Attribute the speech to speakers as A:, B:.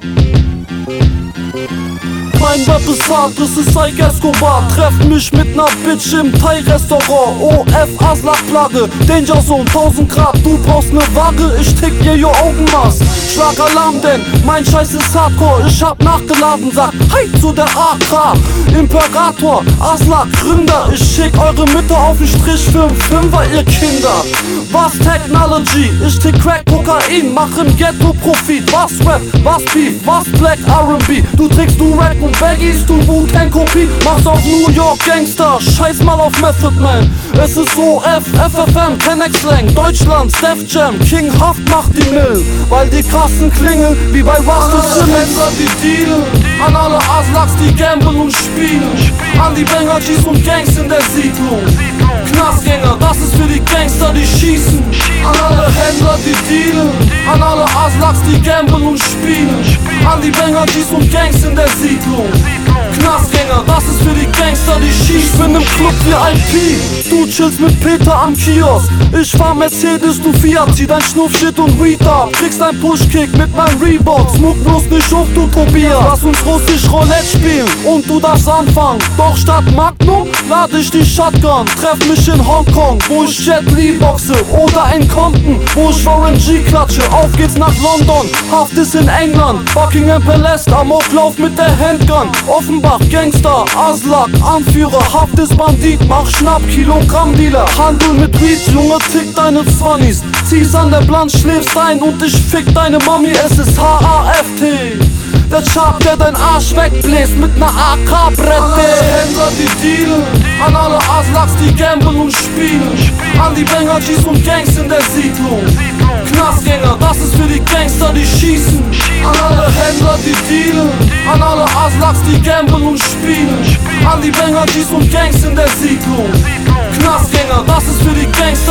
A: Mein Rap ist hart, es ist Ike Escobar. Treff mich mit ner Bitch im Thai-Restaurant. OF Aslak-Flagge, Danger Zone, 1000 Grad. Du brauchst ne Waage, ich tick dir your Augenmaß. Schlag Alarm, denn mein Scheiß ist Hardcore. Ich hab nachgeladen, sag Hi zu der AK. Imperator, Aslak, Gründer. Ich schick eure Mitte auf den Strich für 'n Fünfer, ihr Kinder. Was Technology? Ich tick Crack, Kokain, mach im Ghetto Profit. Was Rap, was Beef, was Black R&B? Du trägst Durag und Baggies, du Wu-Tang-Kopie. Machst auf New York Gangster, scheiß mal auf Method Man. Es ist OF, FFM, Kennex-Slang, Deutschland, Def Jam, King Haft macht die Mill. Weil die krassen klingeln, wie bei Rustus Simmons. Die dealen, an alle Aslaks, die gamblen und spielen. An die Banger, G's und Gangs in der Siedlung. Knastgänger, das ist für die Gangster, die schießen. An alle Händler, die dealen. An alle Aslaks, die gamblen und spielen. An die Banger, G's und Gangs in der Siedlung. Knastgänger, das ist für die Gangster, die schießen. Ich bin im Club wie IP, du chillst mit Peter am Kiosk. Ich fahr Mercedes, du Fiat, zieh dein Schnuff-Shit und Weed ab. Kriegst ein Pushkick mit meinem Reebok, smuck bloß nicht hoch, du Tobias. Lass uns russisch Roulette spielen und du darfst anfangen. Doch statt Magnum lade ich die Shotgun. Treff mich in Hongkong, wo ich Jet Li boxe. Oder in Compton, wo ich Warren G klatsche. Auf geht's nach London, Haft ist in England. Buckingham Palace, Amoklauf mit der Handgun. Offenbach, Gangster, Aslak, Anführer. Haft ist Bandit, mach Schnapp, Kilogramm-Dealer. Handel mit Weed, Junge, tick deine Zwannis. Zieh's an der Blunt, schläfst ein und ich fick deine Mami. Es ist HAFT. Der Chap, der dein Arsch wegbläst mit ner AK-Brette. An alle Händler, die dealen. An alle Aslaks, die gamblen und spielen. An die Banger, G's und Gangs in der Siedlung. Knastgänger, das ist für die Gangster, die schießen. An alle Händler, die dealen. An alle Aslaks, die gamblen und spielen. An die Banger, G's und Gangs in der Siedlung. Knastgänger, das ist für die Gangster.